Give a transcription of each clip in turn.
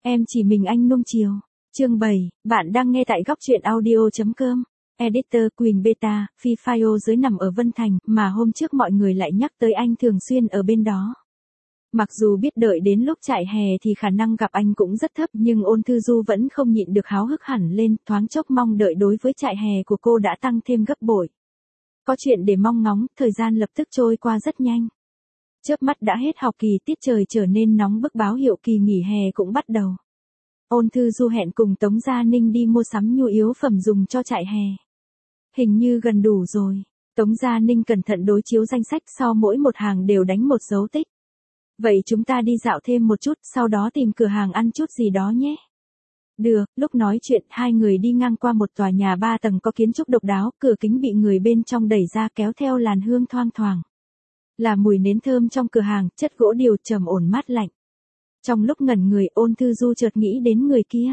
Em chỉ mình anh nuông chiều. Chương 7, bạn đang nghe tại góc truyện audio.com. Editor Quỳnh Beta, Phi File dưới nằm ở Vân Thành, mà hôm trước mọi người lại nhắc tới anh thường xuyên ở bên đó. Mặc dù biết đợi đến lúc trại hè thì khả năng gặp anh cũng rất thấp, nhưng Ôn Thư Du vẫn không nhịn được háo hức hẳn lên, thoáng chốc mong đợi đối với trại hè của cô đã tăng thêm gấp bội. Có chuyện để mong ngóng, thời gian lập tức trôi qua rất nhanh. Chớp mắt đã hết học kỳ, tiết trời trở nên nóng bức, báo hiệu kỳ nghỉ hè cũng bắt đầu. Ôn Thư Du hẹn cùng Tống Gia Ninh đi mua sắm nhu yếu phẩm dùng cho trại hè. Hình như gần đủ rồi. Tống Gia Ninh cẩn thận đối chiếu danh sách, sau mỗi một hàng đều đánh một dấu tích. Vậy chúng ta đi dạo thêm một chút, sau đó tìm cửa hàng ăn chút gì đó nhé. Được, lúc nói chuyện, hai người đi ngang qua một tòa nhà 3 tầng có kiến trúc độc đáo, cửa kính bị người bên trong đẩy ra kéo theo làn hương thoang thoảng. Là mùi nến thơm trong cửa hàng, chất gỗ điều trầm ổn mát lạnh. Trong lúc ngẩn người, Ôn Thư Du chợt nghĩ đến người kia.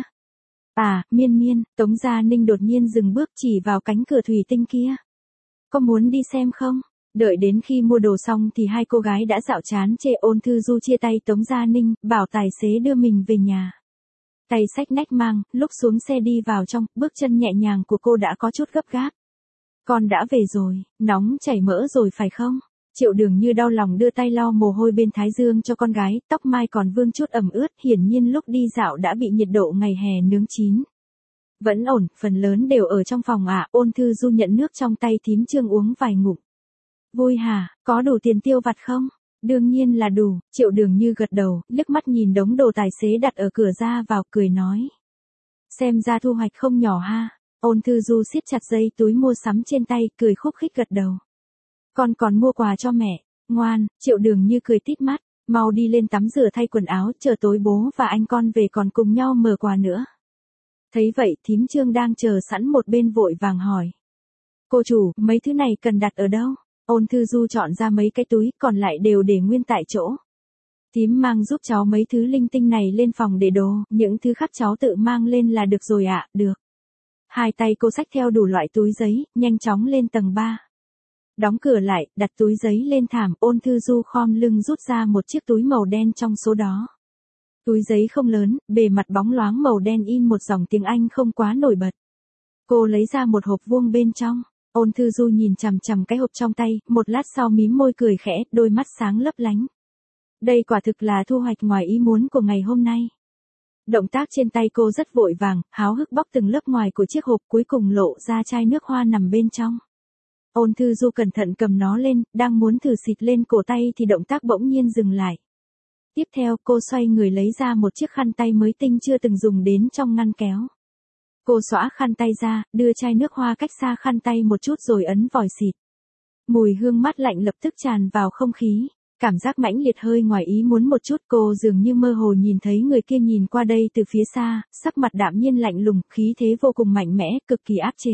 À, Miên Miên. Tống Gia Ninh đột nhiên dừng bước chỉ vào cánh cửa thủy tinh kia. Có muốn đi xem không? Đợi đến khi mua đồ xong thì hai cô gái đã dạo chán chê. Ôn Thư Du chia tay Tống Gia Ninh, bảo tài xế đưa mình về nhà. Tay xách nách mang, lúc xuống xe đi vào trong, bước chân nhẹ nhàng của cô đã có chút gấp gáp. Con đã về rồi, nóng chảy mỡ rồi phải không? Triệu Đường Như đau lòng đưa tay lau mồ hôi bên thái dương cho con gái, tóc mai còn vương chút ẩm ướt, hiển nhiên lúc đi dạo đã bị nhiệt độ ngày hè nướng chín. Vẫn ổn, phần lớn đều ở trong phòng ạ. Ôn Thư Du nhận nước trong tay thím Trương uống vài ngụm. Vui hả, có đủ tiền tiêu vặt không? Đương nhiên là đủ. Triệu Đường Như gật đầu, liếc mắt nhìn đống đồ tài xế đặt ở cửa ra vào, cười nói. Xem ra thu hoạch không nhỏ ha. Ôn Thư Du siết chặt dây túi mua sắm trên tay, cười khúc khích gật đầu. Con còn mua quà cho mẹ. Ngoan. Triệu Đường Như cười tít mắt. Mau đi lên tắm rửa thay quần áo, chờ tối bố và anh con về còn cùng nhau mở quà nữa. Thấy vậy, thím Trương đang chờ sẵn một bên vội vàng hỏi. Cô chủ, mấy thứ này cần đặt ở đâu? Ôn Thư Du chọn ra mấy cái túi, còn lại đều để nguyên tại chỗ. Thím mang giúp cháu mấy thứ linh tinh này lên phòng để đồ, những thứ khác cháu tự mang lên là được rồi ạ. Được. Hai tay cô xách theo đủ loại túi giấy, nhanh chóng lên tầng 3. Đóng cửa lại, đặt túi giấy lên thảm. Ôn Thư Du khom lưng rút ra một chiếc túi màu đen trong số đó. Túi giấy không lớn, bề mặt bóng loáng màu đen in một dòng tiếng Anh không quá nổi bật. Cô lấy ra một hộp vuông bên trong. Ôn Thư Du nhìn chằm chằm cái hộp trong tay, một lát sau mím môi cười khẽ, đôi mắt sáng lấp lánh. Đây quả thực là thu hoạch ngoài ý muốn của ngày hôm nay. Động tác trên tay cô rất vội vàng, háo hức bóc từng lớp ngoài của chiếc hộp, cuối cùng lộ ra chai nước hoa nằm bên trong. Ôn Thư Du cẩn thận cầm nó lên, đang muốn thử xịt lên cổ tay thì động tác bỗng nhiên dừng lại. Tiếp theo cô xoay người lấy ra một chiếc khăn tay mới tinh chưa từng dùng đến trong ngăn kéo. Cô xõa khăn tay ra, đưa chai nước hoa cách xa khăn tay một chút rồi ấn vòi xịt. Mùi hương mát lạnh lập tức tràn vào không khí. Cảm giác mãnh liệt hơi ngoài ý muốn một chút, cô dường như mơ hồ nhìn thấy người kia nhìn qua đây từ phía xa, sắc mặt đạm nhiên lạnh lùng, khí thế vô cùng mạnh mẽ, cực kỳ áp chế.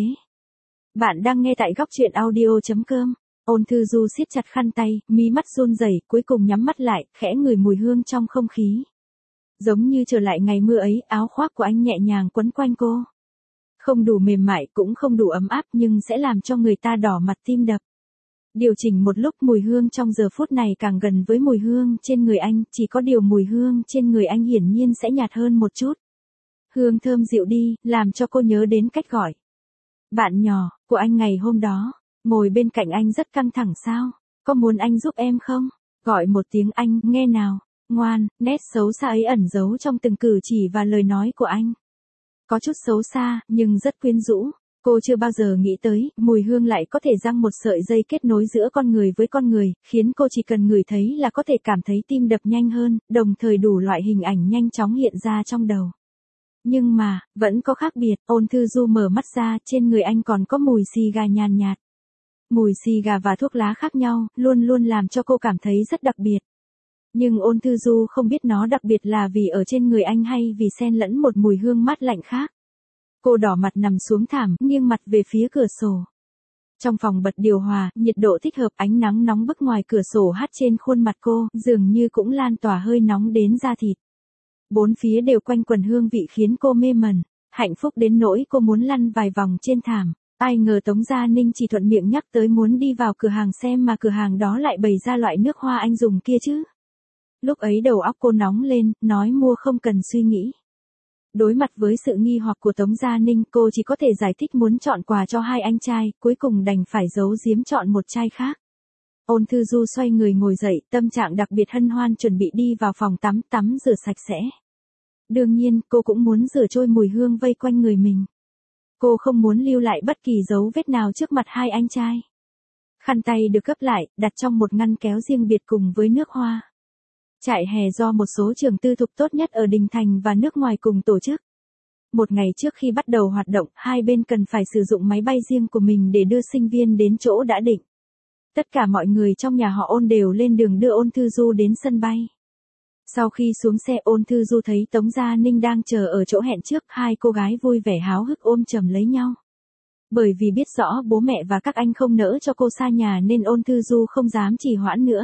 Bạn đang nghe tại góc truyện audio.com. Ôn Thư Du siết chặt khăn tay, mí mắt run rẩy, cuối cùng nhắm mắt lại, khẽ ngửi mùi hương trong không khí. Giống như trở lại ngày mưa ấy, áo khoác của anh nhẹ nhàng quấn quanh cô. Không đủ mềm mại, cũng không đủ ấm áp, nhưng sẽ làm cho người ta đỏ mặt tim đập. Điều chỉnh một lúc, mùi hương trong giờ phút này càng gần với mùi hương trên người anh, chỉ có điều mùi hương trên người anh hiển nhiên sẽ nhạt hơn một chút. Hương thơm dịu đi, làm cho cô nhớ đến cách gọi. Bạn nhỏ của anh ngày hôm đó, ngồi bên cạnh anh rất căng thẳng sao? Có muốn anh giúp em không? Gọi một tiếng anh, nghe nào. Ngoan, nét xấu xa ấy ẩn giấu trong từng cử chỉ và lời nói của anh. Có chút xấu xa, nhưng rất quyến rũ. Cô chưa bao giờ nghĩ tới, mùi hương lại có thể giăng một sợi dây kết nối giữa con người với con người, khiến cô chỉ cần ngửi thấy là có thể cảm thấy tim đập nhanh hơn, đồng thời đủ loại hình ảnh nhanh chóng hiện ra trong đầu. Nhưng mà, vẫn có khác biệt. Ôn Thư Du mở mắt ra, trên người anh còn có mùi xì gà nhàn nhạt. Mùi xì gà và thuốc lá khác nhau, luôn luôn làm cho cô cảm thấy rất đặc biệt. Nhưng Ôn Thư Du không biết nó đặc biệt là vì ở trên người anh hay vì xen lẫn một mùi hương mát lạnh khác. Cô đỏ mặt nằm xuống thảm, nghiêng mặt về phía cửa sổ. Trong phòng bật điều hòa, nhiệt độ thích hợp, ánh nắng nóng bức ngoài cửa sổ hắt trên khuôn mặt cô, dường như cũng lan tỏa hơi nóng đến da thịt. Bốn phía đều quanh quần hương vị khiến cô mê mẩn, hạnh phúc đến nỗi cô muốn lăn vài vòng trên thảm. Ai ngờ Tống Gia Ninh chỉ thuận miệng nhắc tới muốn đi vào cửa hàng xem mà cửa hàng đó lại bày ra loại nước hoa anh dùng kia chứ. Lúc ấy đầu óc cô nóng lên, nói mua không cần suy nghĩ. Đối mặt với sự nghi hoặc của Tống Gia Ninh, cô chỉ có thể giải thích muốn chọn quà cho hai anh trai, cuối cùng đành phải giấu giếm chọn một trai khác. Ôn Thư Du xoay người ngồi dậy, tâm trạng đặc biệt hân hoan chuẩn bị đi vào phòng tắm rửa sạch sẽ. Đương nhiên, cô cũng muốn rửa trôi mùi hương vây quanh người mình. Cô không muốn lưu lại bất kỳ dấu vết nào trước mặt hai anh trai. Khăn tay được gấp lại, đặt trong một ngăn kéo riêng biệt cùng với nước hoa. Trại hè do một số trường tư thục tốt nhất ở Đình Thành và nước ngoài cùng tổ chức. Một ngày trước khi bắt đầu hoạt động, hai bên cần phải sử dụng máy bay riêng của mình để đưa sinh viên đến chỗ đã định. Tất cả mọi người trong nhà họ Ôn đều lên đường đưa Ôn Thư Du đến sân bay. Sau khi xuống xe, Ôn Thư Du thấy Tống Gia Ninh đang chờ ở chỗ hẹn trước, hai cô gái vui vẻ háo hức ôm chầm lấy nhau. Bởi vì biết rõ bố mẹ và các anh không nỡ cho cô xa nhà nên Ôn Thư Du không dám trì hoãn nữa.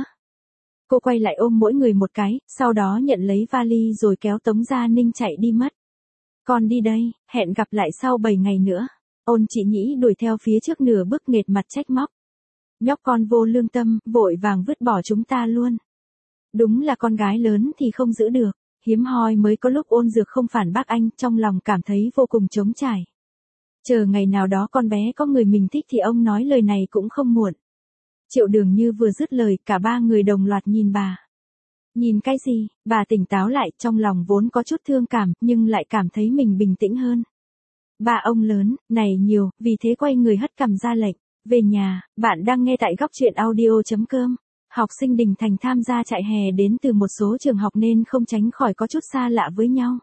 Cô quay lại ôm mỗi người một cái, sau đó nhận lấy vali rồi kéo Tống Gia Ninh chạy đi mất. Con đi đây, hẹn gặp lại sau 7 ngày nữa. Ôn chị Nhĩ đuổi theo phía trước nửa bước nghệt mặt trách móc. Nhóc con vô lương tâm, vội vàng vứt bỏ chúng ta luôn. Đúng là con gái lớn thì không giữ được, hiếm hoi mới có lúc Ôn Dược không phản bác anh, trong lòng cảm thấy vô cùng trống trải. Chờ ngày nào đó con bé có người mình thích thì ông nói lời này cũng không muộn. Triệu Đường Như vừa dứt lời, cả ba người đồng loạt nhìn bà. Nhìn cái gì? Bà tỉnh táo lại, trong lòng vốn có chút thương cảm, nhưng lại cảm thấy mình bình tĩnh hơn. Ba ông lớn, này nhiều, vì thế quay người hất cằm ra lệnh. Về nhà, bạn đang nghe tại góc truyện audio.com. Học sinh Đình Thành tham gia trại hè đến từ một số trường học nên không tránh khỏi có chút xa lạ với nhau.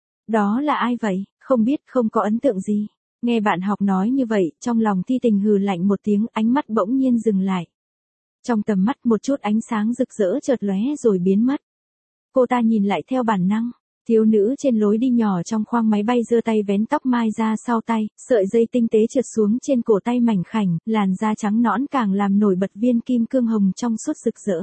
Đó là ai vậy? Không biết, không có ấn tượng gì. Nghe bạn học nói như vậy, trong lòng Thi Tình hừ lạnh một tiếng, ánh mắt bỗng nhiên dừng lại. Trong tầm mắt một chút ánh sáng rực rỡ chợt lóe rồi biến mất. Cô ta nhìn lại theo bản năng. Thiếu nữ trên lối đi nhỏ trong khoang máy bay giơ tay vén tóc mai ra sau tay, sợi dây tinh tế trượt xuống trên cổ tay mảnh khảnh, làn da trắng nõn càng làm nổi bật viên kim cương hồng trong suốt rực rỡ.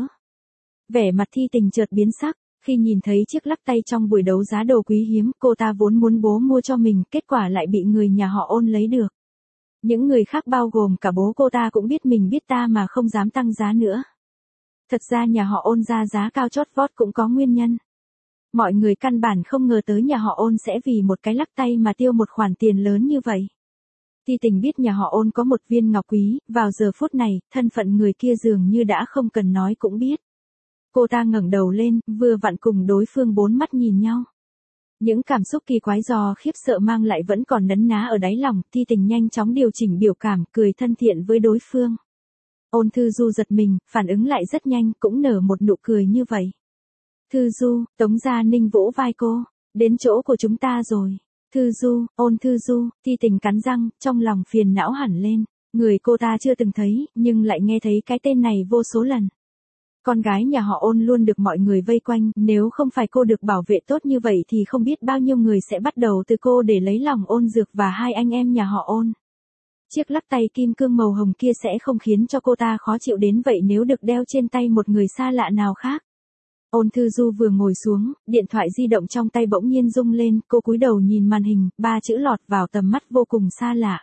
Vẻ mặt Thi Tình chợt biến sắc, khi nhìn thấy chiếc lắc tay trong buổi đấu giá đồ quý hiếm, cô ta vốn muốn bố mua cho mình, kết quả lại bị người nhà họ Ôn lấy được. Những người khác bao gồm cả bố cô ta cũng biết mình biết ta mà không dám tăng giá nữa. Thật ra nhà họ Ôn ra giá cao chót vót cũng có nguyên nhân. Mọi người căn bản không ngờ tới nhà họ Ôn sẽ vì một cái lắc tay mà tiêu một khoản tiền lớn như vậy. Thi Tình biết nhà họ Ôn có một viên ngọc quý, vào giờ phút này, thân phận người kia dường như đã không cần nói cũng biết. Cô ta ngẩng đầu lên, vừa vặn cùng đối phương bốn mắt nhìn nhau. Những cảm xúc kỳ quái do khiếp sợ mang lại vẫn còn nấn ná ở đáy lòng, Thi Tình nhanh chóng điều chỉnh biểu cảm, cười thân thiện với đối phương. Ôn Thư Du giật mình, phản ứng lại rất nhanh, cũng nở một nụ cười như vậy. Thư Du, Tống Gia Ninh vỗ vai cô, đến chỗ của chúng ta rồi. Thư Du, Ôn Thư Du, Thi Tình cắn răng, trong lòng phiền não hẳn lên. Người cô ta chưa từng thấy, nhưng lại nghe thấy cái tên này vô số lần. Con gái nhà họ Ôn luôn được mọi người vây quanh, nếu không phải cô được bảo vệ tốt như vậy thì không biết bao nhiêu người sẽ bắt đầu từ cô để lấy lòng Ôn Dược và hai anh em nhà họ Ôn. Chiếc lắc tay kim cương màu hồng kia sẽ không khiến cho cô ta khó chịu đến vậy nếu được đeo trên tay một người xa lạ nào khác. Ôn Thư Du vừa ngồi xuống, điện thoại di động trong tay bỗng nhiên rung lên, cô cúi đầu nhìn màn hình, ba chữ lọt vào tầm mắt vô cùng xa lạ.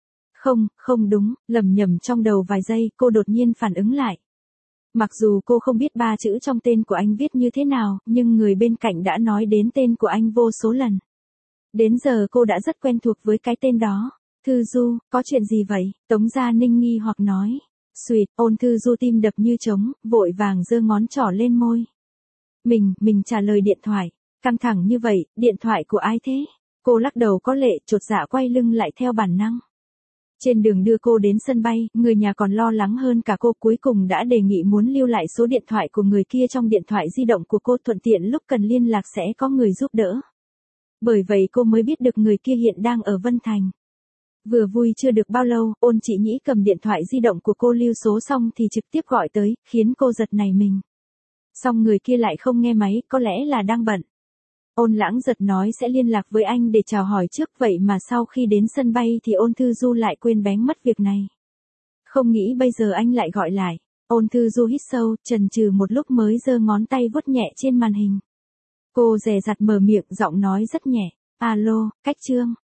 Không đúng, lầm nhầm trong đầu vài giây, cô đột nhiên phản ứng lại. Mặc dù cô không biết ba chữ trong tên của anh viết như thế nào, nhưng người bên cạnh đã nói đến tên của anh vô số lần. Đến giờ cô đã rất quen thuộc với cái tên đó. Thư Du, có chuyện gì vậy? Tống Gia Ninh nghi hoặc nói. Xuyệt, Ôn Thư Du tim đập như trống, vội vàng giơ ngón trỏ lên môi. Mình trả lời điện thoại. Căng thẳng như vậy, điện thoại của ai thế? Cô lắc đầu có lệ, chột dạ quay lưng lại theo bản năng. Trên đường đưa cô đến sân bay, người nhà còn lo lắng hơn cả cô, cuối cùng đã đề nghị muốn lưu lại số điện thoại của người kia trong điện thoại di động của cô, thuận tiện lúc cần liên lạc sẽ có người giúp đỡ. Bởi vậy cô mới biết được người kia hiện đang ở Vân Thành. Vừa vui chưa được bao lâu, Ôn Chị Nhĩ cầm điện thoại di động của cô lưu số xong thì trực tiếp gọi tới, khiến cô giật nảy mình. Xong người kia lại không nghe máy, có lẽ là đang bận. Ôn Lãng Giật nói sẽ liên lạc với anh để chào hỏi trước, vậy mà sau khi đến sân bay thì Ôn Thư Du lại quên bén mất việc này. Không nghĩ bây giờ anh lại gọi lại. Ôn Thư Du hít sâu, chần chừ một lúc mới giơ ngón tay vuốt nhẹ trên màn hình. Cô dè dặt mở miệng, giọng nói rất nhẹ. Alo, Cách Trương.